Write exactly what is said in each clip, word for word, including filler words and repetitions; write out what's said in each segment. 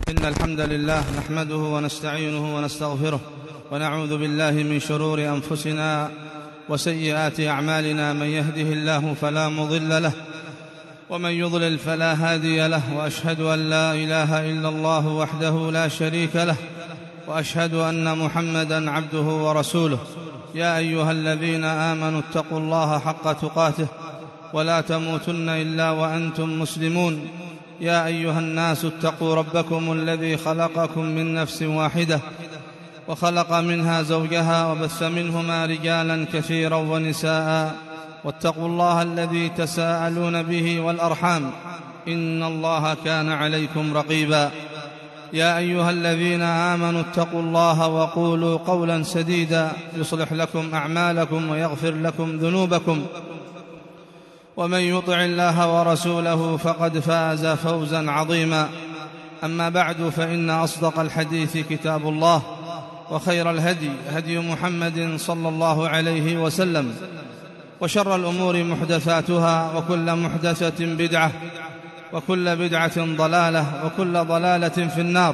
إن الحمد لله نحمده ونستعينه ونستغفره ونعوذ بالله من شرور أنفسنا وسيئات أعمالنا. من يهده الله فلا مضل له ومن يضلل فلا هادي له، وأشهد أن لا إله إلا الله وحده لا شريك له، وأشهد أن محمدًا عبده ورسوله. يا أيها الذين آمنوا اتقوا الله حق تقاته ولا تموتن إلا وأنتم مسلمون. يا أيها الناس اتقوا ربكم الذي خلقكم من نفس واحدة وخلق منها زوجها وبث منهما رجالا كثيرا ونساء، واتقوا الله الذي تساءلون به والأرحام إن الله كان عليكم رقيبا. يا أيها الذين آمنوا اتقوا الله وقولوا قولا سديدا يصلح لكم أعمالكم ويغفر لكم ذنوبكم، ومن يطع الله ورسوله فقد فاز فوزا عظيما. أما بعد، فإن أصدق الحديث كتاب الله، وخير الهدي هدي محمد صلى الله عليه وسلم، وشر الأمور محدثاتها، وكل محدثة بدعة، وكل بدعة ضلالة، وكل ضلالة في النار.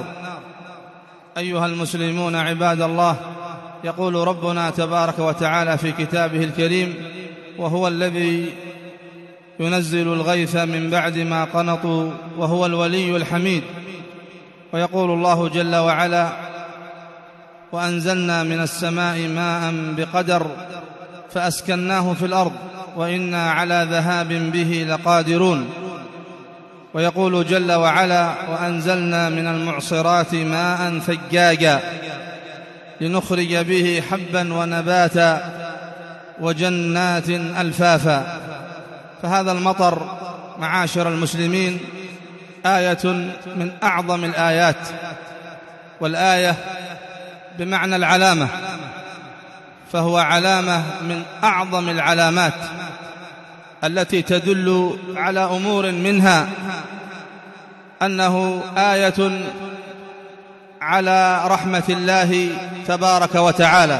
أيها المسلمون عباد الله، يقول ربنا تبارك وتعالى في كتابه الكريم: وهو الذي ينزل الغيث من بعد ما قنطوا وهو الولي الحميد. ويقول الله جل وعلا: وأنزلنا من السماء ماء بقدر فأسكناه في الأرض وإنا على ذهاب به لقادرون. ويقول جل وعلا: وأنزلنا من المعصرات ماء ثجاجا لنخرج به حبا ونباتا وجنات ألفافا. فهذا المطر معاشر المسلمين آية من أعظم الآيات، والآية بمعنى العلامة، فهو علامة من أعظم العلامات التي تدل على أمور، منها أنه آية على رحمة الله تبارك وتعالى.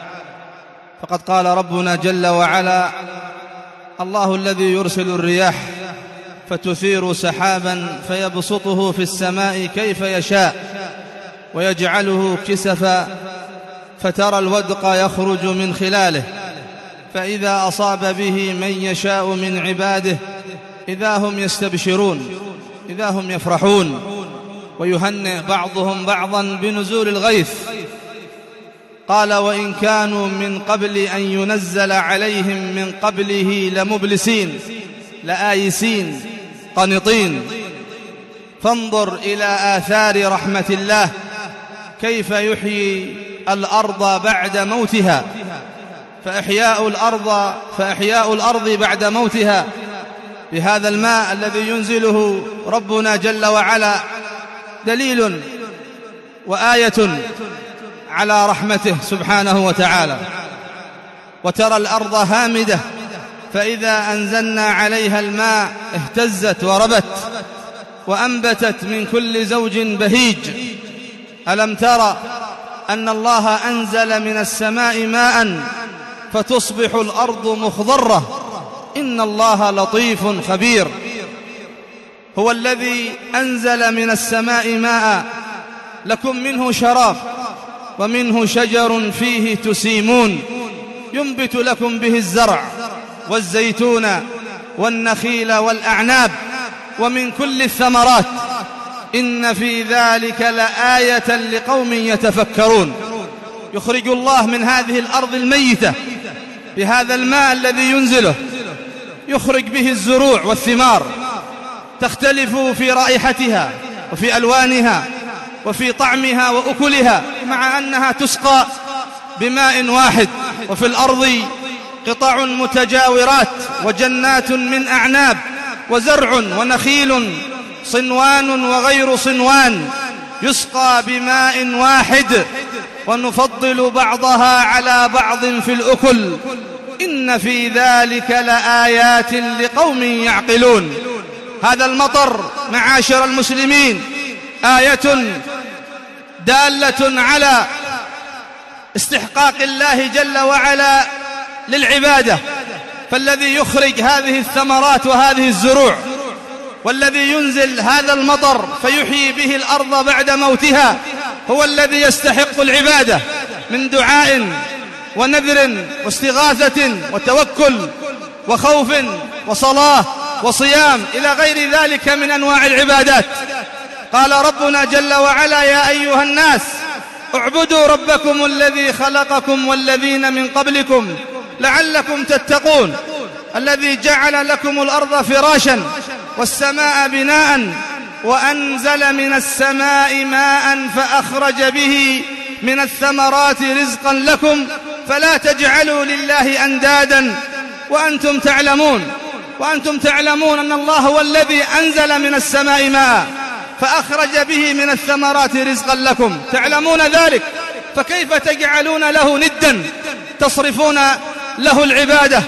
فقد قال ربنا جل وعلا: الله الذي يرسل الرياح فتثير سحابا فيبسطه في السماء كيف يشاء ويجعله كسفا فترى الودق يخرج من خلاله فإذا أصاب به من يشاء من عباده إذا هم يستبشرون، إذا هم يفرحون، ويهنئ بعضهم بعضا بنزول الغيث. قال: وإن كانوا من قبل أن ينزل عليهم من قبله لمبلسين لآيسين قنطين. فانظر إلى آثار رحمة الله كيف يحيي الأرض بعد موتها، فإحياء الأرض فإحياء الأرض بعد موتها بهذا الماء الذي ينزله ربنا جل وعلا دليل وآية على رحمته سبحانه وتعالى. وترى الأرض هامدة فإذا أنزلنا عليها الماء اهتزت وربت وأنبتت من كل زوج بهيج. ألم ترى أن الله أنزل من السماء ماء فتصبح الأرض مخضرة إن الله لطيف خبير. هو الذي أنزل من السماء ماء لكم منه شراب ومنه شجر فيه تسيمون ينبت لكم به الزرع والزيتون والنخيل والأعناب ومن كل الثمرات إن في ذلك لآية لقوم يتفكرون. يخرج الله من هذه الأرض الميتة بهذا الماء الذي ينزله، يخرج به الزروع والثمار، تختلف في رائحتها وفي ألوانها وفي طعمها وأكلها، مع أنها تسقى بماء واحد. وفي الأرض قطع متجاورات وجنات من أعناب وزرع ونخيل صنوان وغير صنوان يسقى بماء واحد ونفضل بعضها على بعض في الأكل إن في ذلك لآيات لقوم يعقلون. هذا المطر معاشر المسلمين آية دالة على استحقاق الله جل وعلا للعبادة، فالذي يخرج هذه الثمرات وهذه الزروع والذي ينزل هذا المطر فيحيي به الأرض بعد موتها هو الذي يستحق العبادة من دعاء ونذر واستغاثة وتوكل وخوف وصلاة وصيام إلى غير ذلك من أنواع العبادات. قال ربنا جل وعلا: يا أيها الناس اعبدوا ربكم الذي خلقكم والذين من قبلكم لعلكم تتقون، الذي جعل لكم الأرض فراشا والسماء بناء وأنزل من السماء ماء فأخرج به من الثمرات رزقا لكم فلا تجعلوا لله أندادا وأنتم تعلمون وأنتم تعلمون أن الله هو الذي أنزل من السماء ماء فأخرج به من الثمرات رزقا لكم، تعلمون ذلك، فكيف تجعلون له ندا تصرفون له العبادة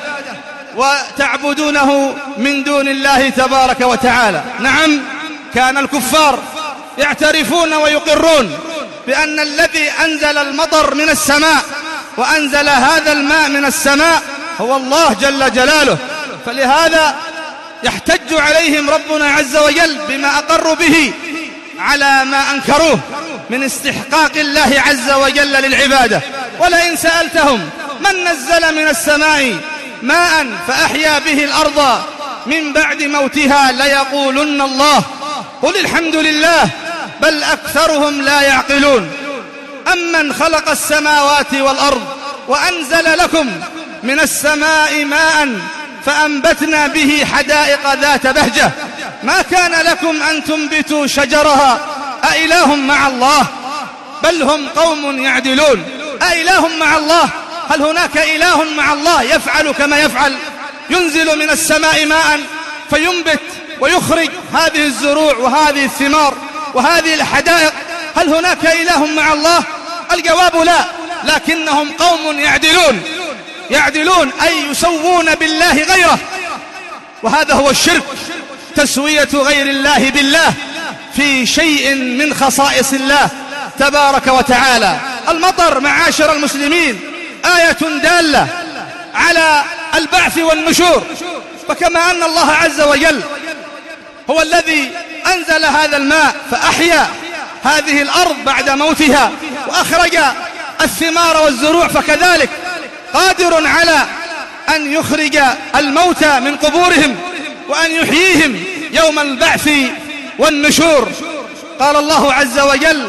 وتعبدونه من دون الله تبارك وتعالى؟ نعم، كان الكفار يعترفون ويقرون بأن الذي أنزل المطر من السماء وأنزل هذا الماء من السماء هو الله جل جلاله، فلهذا يحتج عليهم ربنا عز وجل بما أقروا به على ما أنكروه من استحقاق الله عز وجل للعبادة. ولئن سألتهم من نزل من السماء ماء فأحيا به الأرض من بعد موتها ليقولن الله قل الحمد لله بل أكثرهم لا يعقلون. أمن خلق السماوات والأرض وأنزل لكم من السماء ماء فأنبتنا به حدائق ذات بهجة ما كان لكم أن تنبتوا شجرها أإله مع الله بل هم قوم يعدلون. أإله مع الله؟ هل هناك إله مع الله يفعل كما يفعل؟ ينزل من السماء ماء فينبت ويخرج هذه الزروع وهذه الثمار وهذه الحدائق، هل هناك إله مع الله؟ الجواب لا، لكنهم قوم يعدلون يعدلون أي يسوون بالله غيره، وهذا هو الشرك، تسوية غير الله بالله في شيء من خصائص الله تبارك وتعالى. المطر معاشر المسلمين آية دالة على البعث والنشور، فكما أن الله عز وجل هو الذي أنزل هذا الماء فأحيا هذه الأرض بعد موتها وأخرج الثمار والزروع، فكذلك قادر على أن يخرج الموتى من قبورهم وأن يحييهم يوم البعث والنشور. قال الله عز وجل: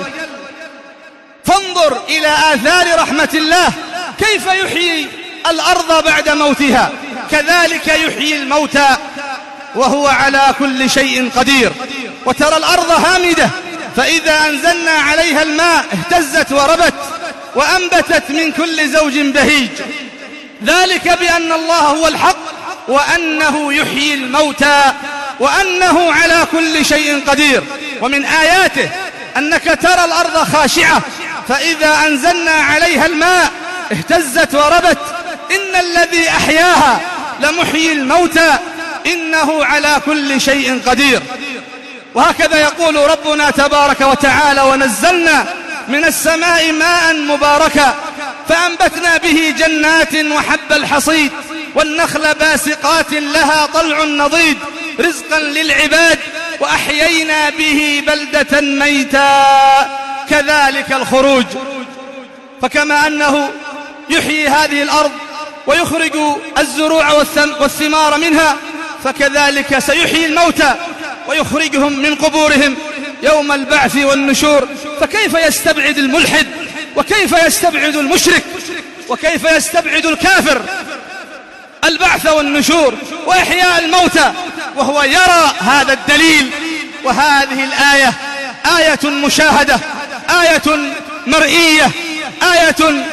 فانظر إلى آثار رحمة الله كيف يحيي الأرض بعد موتها كذلك يحيي الموتى وهو على كل شيء قدير. وترى الأرض هامدة فإذا أنزلنا عليها الماء اهتزت وربت وأنبتت من كل زوج بهيج، ذلك بأن الله هو الحق وأنه يحيي الموتى وأنه على كل شيء قدير. ومن آياته أنك ترى الأرض خاشعة فإذا أنزلنا عليها الماء اهتزت وربت إن الذي أحياها لمحيي الموتى إنه على كل شيء قدير. وهكذا يقول ربنا تبارك وتعالى: ونزلنا من السماء ماء مباركا فأنبتنا به جنات وحب الحصيد والنخل باسقات لها طلع نضيد رزقا للعباد وأحيينا به بلدة ميتا كذلك الخروج. فكما أنه يحيي هذه الأرض ويخرج الزروع والثمار منها فكذلك سيحيي الموتى ويخرجهم من قبورهم يوم البعث والنشور. فكيف يستبعد الملحد وكيف يستبعد المشرك وكيف يستبعد الكافر البعث والنشور وإحياء الموتى وهو يرى هذا الدليل وهذه الآية آية مشاهدة، آية مرئية، آية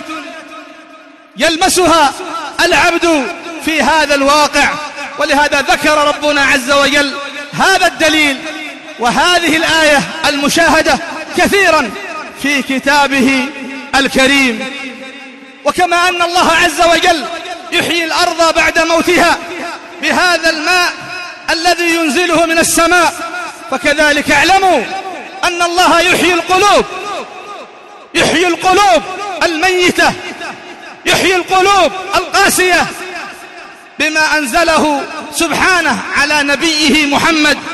يلمسها العبد في هذا الواقع. ولهذا ذكر ربنا عز وجل هذا الدليل وهذه الآية المشاهدة كثيرا في كتابه الكريم. وكما أن الله عز وجل يحيي الأرض بعد موتها بهذا الماء الذي ينزله من السماء فكذلك اعلموا أن الله يحيي القلوب، يحيي القلوب الميتة، يحيي القلوب القاسية بما أنزله سبحانه على نبيه محمد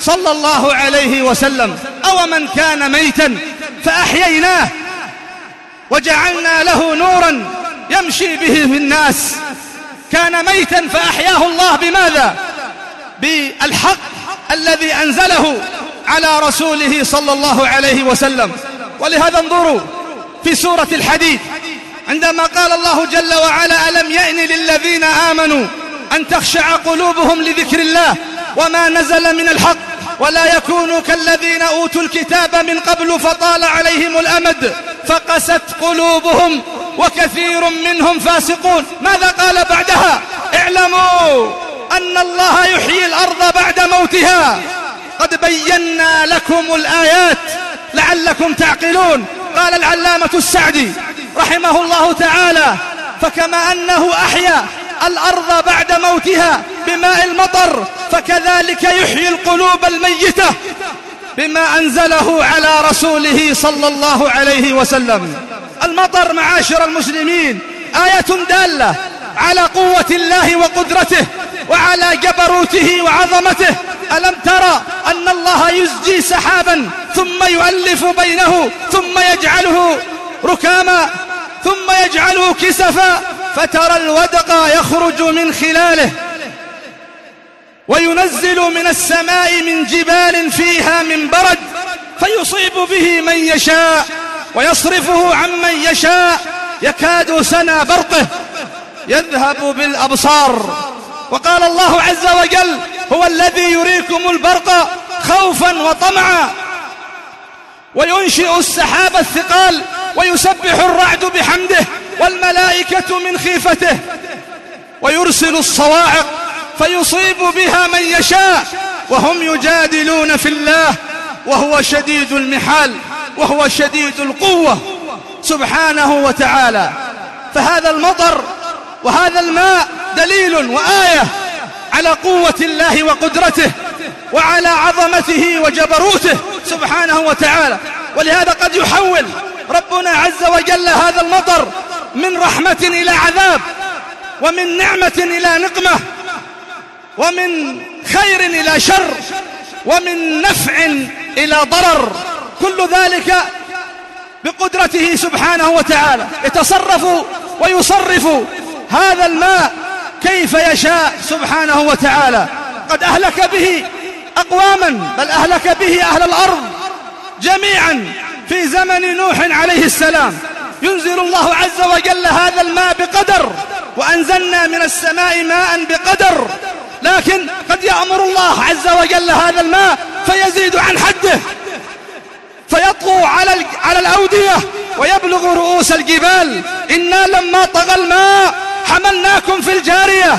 صلى الله عليه وسلم: أو من كان ميتا فأحييناه وجعلنا له نورا يمشي به في الناس. كان ميتا فأحياه الله بماذا؟ بالحق الذي أنزله على رسوله صلى الله عليه وسلم. ولهذا انظروا في سورة الحديد عندما قال الله جل وعلا: ألم يأن للذين آمنوا أن تخشع قلوبهم لذكر الله وما نزل من الحق ولا يكونوا كالذين أوتوا الكتاب من قبل فطال عليهم الأمد فقست قلوبهم وكثير منهم فاسقون. ماذا قال بعدها؟ اعلموا أن الله يحيي الأرض بعد موتها قد بينا لكم الآيات لعلكم تعقلون. قال العلامة السعدي رحمه الله تعالى: فكما أنه أحيا الأرض بعد موتها بماء المطر فكذلك يحيي القلوب الميتة بما أنزله على رسوله صلى الله عليه وسلم. المطر معاشر المسلمين آية دالة على قوة الله وقدرته وعلى جبروته وعظمته. ألم ترى أن الله يزجي سحابا ثم يؤلف بينه ثم يجعله ركاما ثم يجعله كسفا فترى الودق يخرج من خلاله وينزل من السماء من جبال فيها من برد فيصيب به من يشاء ويصرفه عمن يشاء يكاد سنا برقه يذهب بالأبصار. وقال الله عز وجل: هو الذي يريكم البرق خوفا وطمعا وينشئ السحاب الثقال ويسبح الرعد بحمده والملائكة من خيفته ويرسل الصواعق فيصيب بها من يشاء وهم يجادلون في الله وهو شديد المحال وهو شديد القوة سبحانه وتعالى. فهذا المطر وهذا الماء دليل وآية على قوة الله وقدرته وعلى عظمته وجبروته سبحانه وتعالى. ولهذا قد يحول ربنا عز وجل هذا المطر من رحمة إلى عذاب ومن نعمة إلى نقمة ومن خير إلى شر ومن نفع إلى ضرر، كل ذلك بقدرته سبحانه وتعالى. يتصرف ويصرف هذا الماء كيف يشاء سبحانه وتعالى. قد أهلك به أقواما بل أهلك به أهل الأرض جميعا في زمن نوح عليه السلام. ينزل الله عز وجل هذا الماء بقدر وأنزلنا من السماء ماء بقدر، لكن قد يأمر الله عز وجل هذا الماء فيزيد عن حده فيطغو على على الأودية ويبلغ رؤوس الجبال. إنا لما طغى الماء حملناكم في الجارية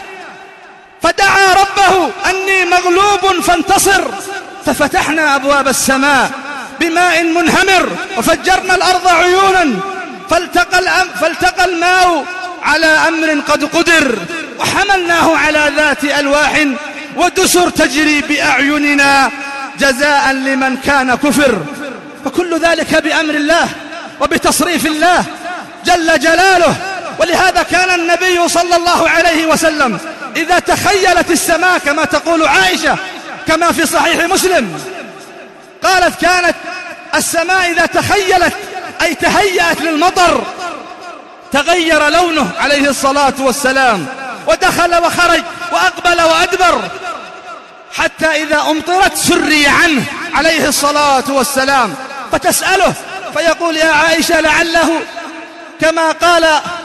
فدعا ربه أني مغلوب فانتصر ففتحنا أبواب السماء بماء منهمر وفجرنا الأرض عيونا فالتقى, فالتقى الماء على أمر قد قدر وحملناه على ذات ألواح ودسر تجري بأعيننا جزاء لمن كان كفر. فكل ذلك بأمر الله وبتصريف الله جل جلاله. ولهذا كان النبي صلى الله عليه وسلم إذا تخيلت السماء كما تقول عائشة كما في صحيح مسلم قالت: كانت السماء إذا تخيلت أي تهيأت للمطر تغير لونه عليه الصلاة والسلام ودخل وخرج وأقبل وأدبر حتى إذا أمطرت سري عنه عليه الصلاة والسلام. فتسأله فيقول: يا عائشة لعله كما قال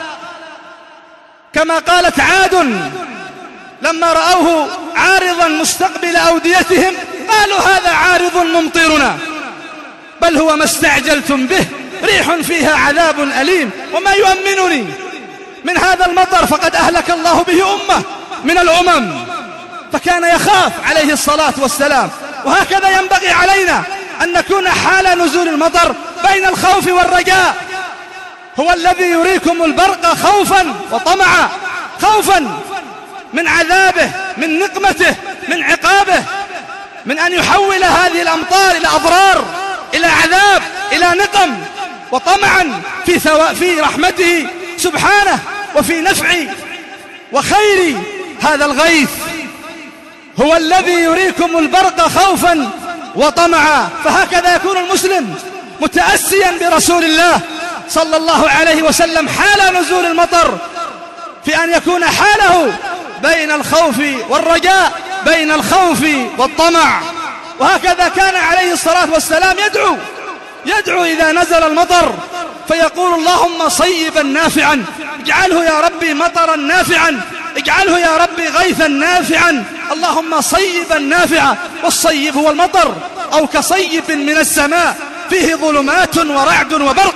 كما قالت عاد لما رأوه عارضا مستقبل أوديتهم قالوا: هذا عارض ممطرنا بل هو ما استعجلتم به ريح فيها عذاب أليم. وما يؤمنني من هذا المطر فقد أهلك الله به أمة من الأمم. فكان يخاف عليه الصلاة والسلام. وهكذا ينبغي علينا أن نكون حال نزول المطر بين الخوف والرجاء. هو الذي يريكم البرق خوفا وطمعا، خوفا من عذابه من نقمته من عقابه من أن يحول هذه الأمطار إلى أضرار إلى عذاب إلى نقم، وطمعا في, في رحمته سبحانه وفي نفع وخير هذا الغيث هو الذي يريكم البرق خوفا وطمعا. فهكذا يكون المسلم متأسيا برسول الله صلى الله عليه وسلم حال نزول المطر، في أن يكون حاله بين الخوف والرجاء، بين الخوف والطمع. وهكذا كان عليه الصلاة والسلام يدعو يدعو إذا نزل المطر فيقول اللهم صيبا نافعا، اجعله يا ربي مطرا نافعا، اجعله يا ربي غيثا نافعا، اللهم صيبا نافعا. والصيب هو المطر، أو كصيب من السماء فيه ظلمات ورعد وبرق،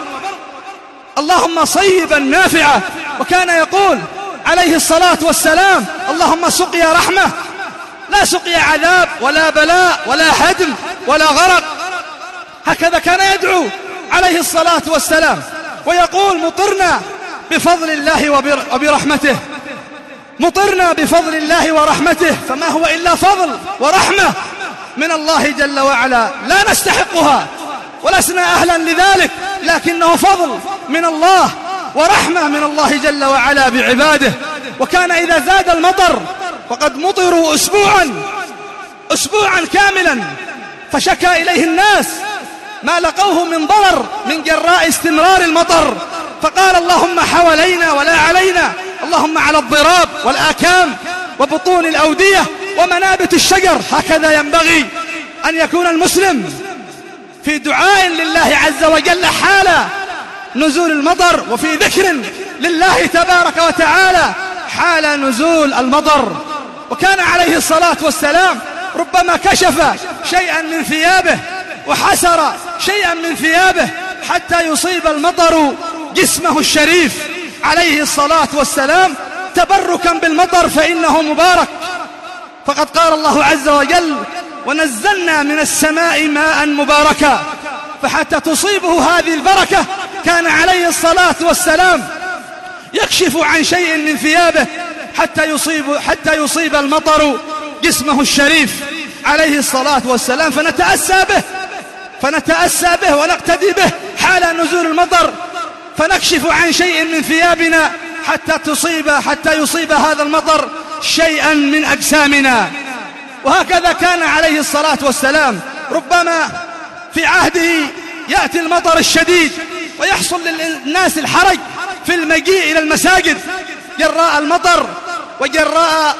اللهم صيبا نافعا. وكان يقول عليه الصلاة والسلام اللهم سقيا رحمة، لا سقيا عذاب ولا بلاء ولا هدم ولا غرق. هكذا كان يدعو عليه الصلاة والسلام، ويقول مطرنا بفضل الله وبرحمته، مطرنا بفضل الله ورحمته، فما هو إلا فضل ورحمة من الله جل وعلا، لا نستحقها ولسنا أهلا لذلك، لكنه فضل من الله ورحمة من الله جل وعلا بعباده. وكان إذا زاد المطر وقد مطروا أسبوعا أسبوعا كاملا فشكى إليه الناس ما لقوه من ضرر من جراء استمرار المطر، فقال اللهم حوالينا ولا علينا، اللهم على الضراب والآكام وبطون الأودية ومنابت الشجر. هكذا ينبغي أن يكون المسلم في دعاء لله عز وجل حال نزول المطر، وفي ذكر لله تبارك وتعالى حال نزول المطر. وكان عليه الصلاة والسلام ربما كشف شيئا من ثيابه وحسر شيئا من ثيابه حتى يصيب المطر جسمه الشريف عليه الصلاة والسلام تبركا بالمطر، فإنه مبارك. فقد قال الله عز وجل ونزلنا من السماء ماء مباركا، فحتى تصيبه هذه البركة كان عليه الصلاة والسلام يكشف عن شيء من ثيابه حتى يصيب, حتى يصيب المطر جسمه الشريف عليه الصلاة والسلام. فنتأسى به فنتأسى به ونقتدي به حال نزول المطر، فنكشف عن شيء من ثيابنا حتى تصيب حتى يصيب هذا المطر شيئا من أجسامنا. وهكذا كان عليه الصلاة والسلام ربما في عهده يأتي المطر الشديد ويحصل للناس الحرج في المجيء إلى المساجد جراء المطر وجراء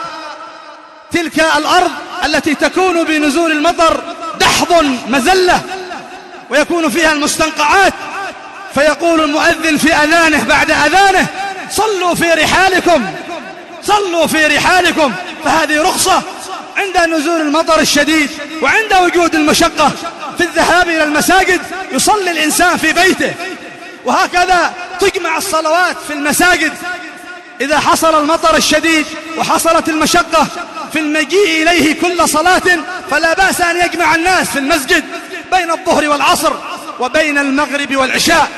تلك الأرض التي تكون بنزول المطر دحض مزلة ويكون فيها المستنقعات. فيقول المؤذن في أذانه بعد أذانه صلوا في رحالكم صلوا في رحالكم. فهذه رخصة عند نزول المطر الشديد وعند وجود المشقة في الذهاب إلى المساجد يصلي الإنسان في بيته. وهكذا تجمع الصلوات في المساجد إذا حصل المطر الشديد وحصلت المشقة في المجيء إليه كل صلاة، فلا بأس أن يجمع الناس في المسجد بين الظهر والعصر وبين المغرب والعشاء.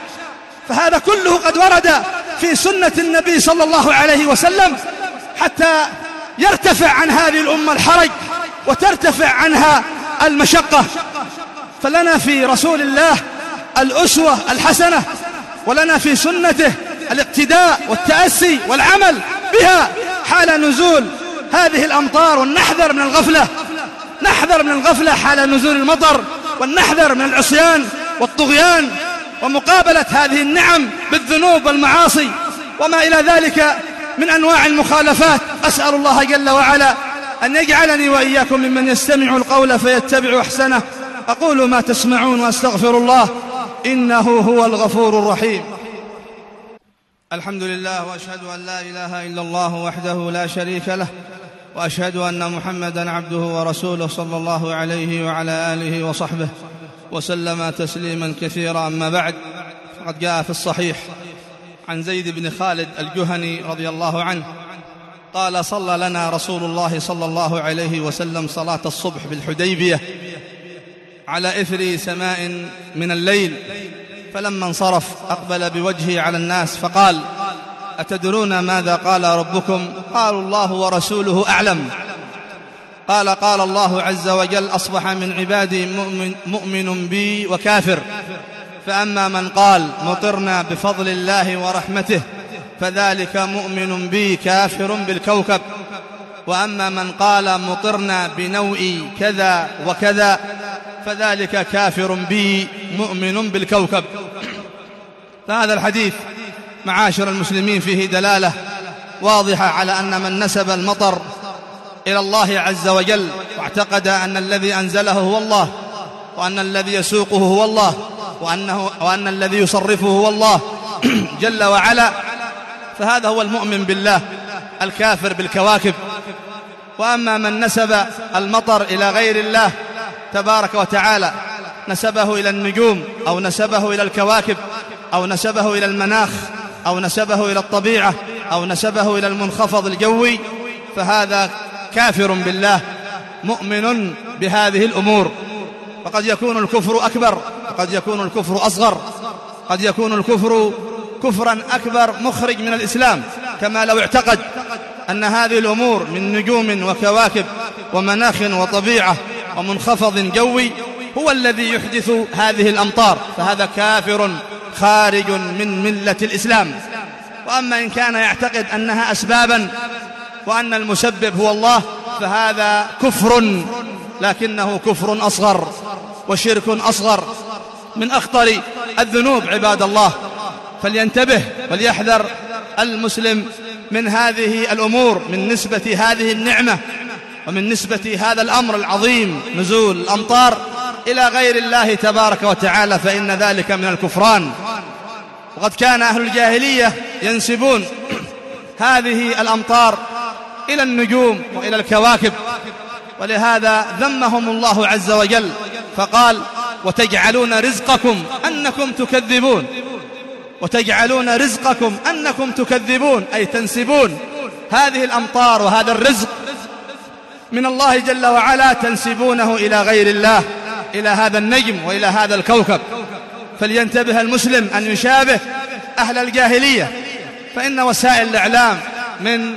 فهذا كله قد ورد في سنة النبي صلى الله عليه وسلم حتى يرتفع عن هذه الأمة الحرج وترتفع عنها المشقة. فلنا في رسول الله الأسوة الحسنة، ولنا في سنته الاقتداء والتأسي والعمل بها حال نزول هذه الأمطار، والنحذر من الغفلة نحذر من الغفلة حال نزول المطر، والنحذر من العصيان والطغيان ومقابلة هذه النعم بالذنوب والمعاصي وما إلى ذلك من أنواع المخالفات. أسأل الله جل وعلا أن يجعلني وإياكم ممن يستمع القول فيتبع أحسنه. أقول ما تسمعون وأستغفر الله إنه هو الغفور الرحيم. الحمد لله، وأشهد أن لا إله إلا الله وحده لا شريك له، وأشهد أن محمدًا عبده ورسوله صلى الله عليه وعلى آله وصحبه وسلم تسليما كثيرا. أما بعد، فقد جاء في الصحيح عن زيد بن خالد الجهني رضي الله عنه قال صلى لنا رسول الله صلى الله عليه وسلم صلاة الصبح بالحديبية على إثر سماء من الليل، فلما انصرف أقبل بوجهه على الناس فقال أتدرون ماذا قال ربكم؟ قالوا الله ورسوله أعلم. قال قال الله عز وجل أصبح من عبادي مؤمن, مؤمن بي وكافر، فأما من قال مطرنا بفضل الله ورحمته فذلك مؤمن بي كافر بالكوكب. وأما من قال مطرنا بنوء كذا وكذا فذلك كافر بي مؤمن بالكوكب. فهذا الحديث معاشر المسلمين فيه دلالة واضحة على أن من نسب المطر إلى الله عز وجل واعتقد أن الذي أنزله هو الله، وأن الذي يسوقه هو الله، وأنه وأن الذي يصرفه هو الله جل وعلا، فهذا هو المؤمن بالله الكافر بالكواكب. وأما من نسب المطر إلى غير الله تبارك وتعالى، نسبه إلى النجوم أو نسبه إلى الكواكب أو نسبه إلى المناخ أو نسبه إلى الطبيعة أو نسبه إلى المنخفض الجوي، فهذا كافر بالله مؤمن بهذه الأمور. فقد يكون الكفر أكبر، قد يكون الكفر أصغر، قد يكون الكفر كفرا أكبر مخرج من الإسلام، كما لو اعتقد أن هذه الأمور من نجوم وكواكب ومناخ وطبيعة ومنخفض جوي هو الذي يحدث هذه الأمطار، فهذا كافر خارج من ملة الإسلام. وأما إن كان يعتقد أنها أسبابا وأن المسبب هو الله فهذا كفر، لكنه كفر أصغر وشرك أصغر من أخطر الذنوب عباد الله. فلينتبه وليحذر المسلم من هذه الأمور، من نسبة هذه النعمة ومن نسبة هذا الأمر العظيم نزول الأمطار إلى غير الله تبارك وتعالى، فإن ذلك من الكفران. وقد كان أهل الجاهلية ينسبون هذه الأمطار إلى النجوم وإلى الكواكب، ولهذا ذمهم الله عز وجل فقال: وتجعلون رزقكم أنكم تكذبون. وتجعلون رزقكم أنكم تكذبون، أي تنسبون هذه الأمطار وهذا الرزق من الله جل وعلا، تنسبونه إلى غير الله، إلى هذا النجم وإلى هذا الكوكب. فلينتبه المسلم أن يشابه أهل الجاهلية، فإن وسائل الإعلام من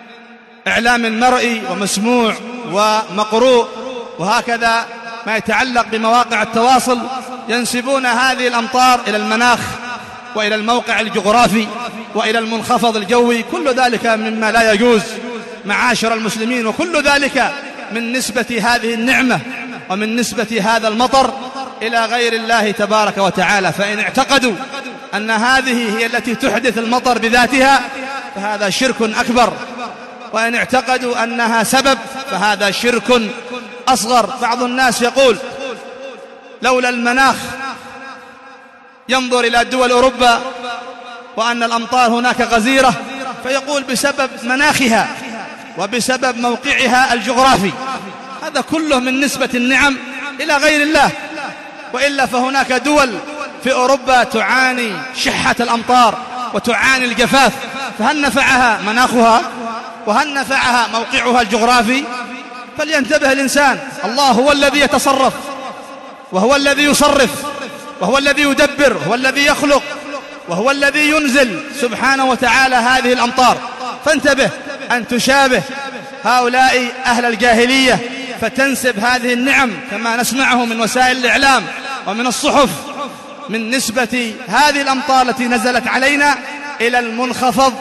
إعلام مرئي ومسموع ومقروء وهكذا ما يتعلق بمواقع التواصل ينسبون هذه الأمطار إلى المناخ وإلى الموقع الجغرافي وإلى المنخفض الجوي. كل ذلك مما لا يجوز معاشر المسلمين، وكل ذلك من نسبة هذه النعمة ومن نسبة هذا المطر إلى غير الله تبارك وتعالى. فإن اعتقدوا أن هذه هي التي تحدث المطر بذاتها فهذا شرك أكبر، وإن اعتقدوا أنها سبب فهذا شرك أصغر. بعض الناس يقول: لولا المناخ، ينظر إلى دول أوروبا وأن الأمطار هناك غزيرة فيقول بسبب مناخها وبسبب موقعها الجغرافي. هذا كله من نسبة النعم إلى غير الله، وإلا فهناك دول في أوروبا تعاني شحة الأمطار وتعاني الجفاف، فهل نفعها مناخها وهل نفعها موقعها الجغرافي؟ فلينتبه الإنسان، الله هو الذي يتصرف وهو الذي يصرف وهو الذي يدبر وهو الذي يخلق وهو الذي ينزل سبحانه وتعالى هذه الأمطار. فانتبه أن تشابه هؤلاء أهل الجاهلية فتنسب هذه النعم كما نسمعه من وسائل الإعلام ومن الصحف من نسبة هذه الأمطار التي نزلت علينا إلى المنخفض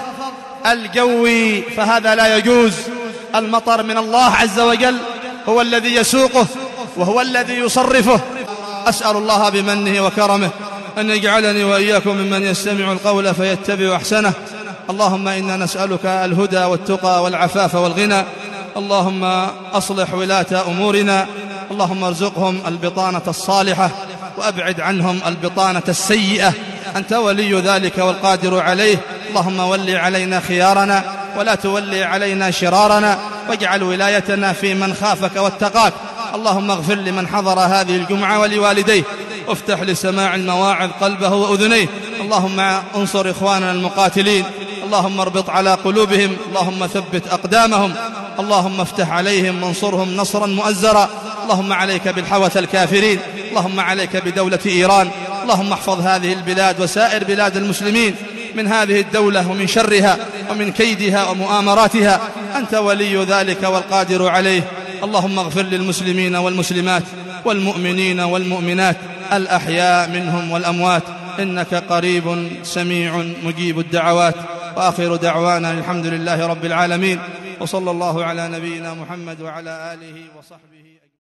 الجوي، فهذا لا يجوز. المطر من الله عز وجل، هو الذي يسوقه وهو الذي يصرفه. أسأل الله بمنه وكرمه أن يجعلني وإياكم ممن يستمع القول فيتبع أحسنه. اللهم إنا نسألك الهدى والتقى والعفاف والغنى. اللهم أصلح ولاة أمورنا، اللهم ارزقهم البطانة الصالحة وأبعد عنهم البطانة السيئة، أنت ولي ذلك والقادر عليه. اللهم ولي علينا خيارنا ولا تولي علينا شرارنا، واجعل ولايتنا في من خافك واتقاك. اللهم اغفر لمن حضر هذه الجمعة ولوالديه، وافتح لسماع المواعظ قلبه وأذنيه. اللهم انصر إخواننا المقاتلين، اللهم اربط على قلوبهم، اللهم ثبت أقدامهم، اللهم افتح عليهم وانصرهم نصرا مؤزرا. اللهم عليك بالحوث الكافرين، اللهم عليك بدولة إيران، اللهم احفظ هذه البلاد وسائر بلاد المسلمين من هذه الدولة ومن شرها ومن كيدها ومؤامراتها، أنت ولي ذلك والقادر عليه. اللهم اغفر للمسلمين والمسلمات والمؤمنين والمؤمنات الأحياء منهم والأموات، إنك قريب سميع مجيب الدعوات. وآخر دعوانا الحمد لله رب العالمين، وصلى الله على نبينا محمد وعلى آله وصحبه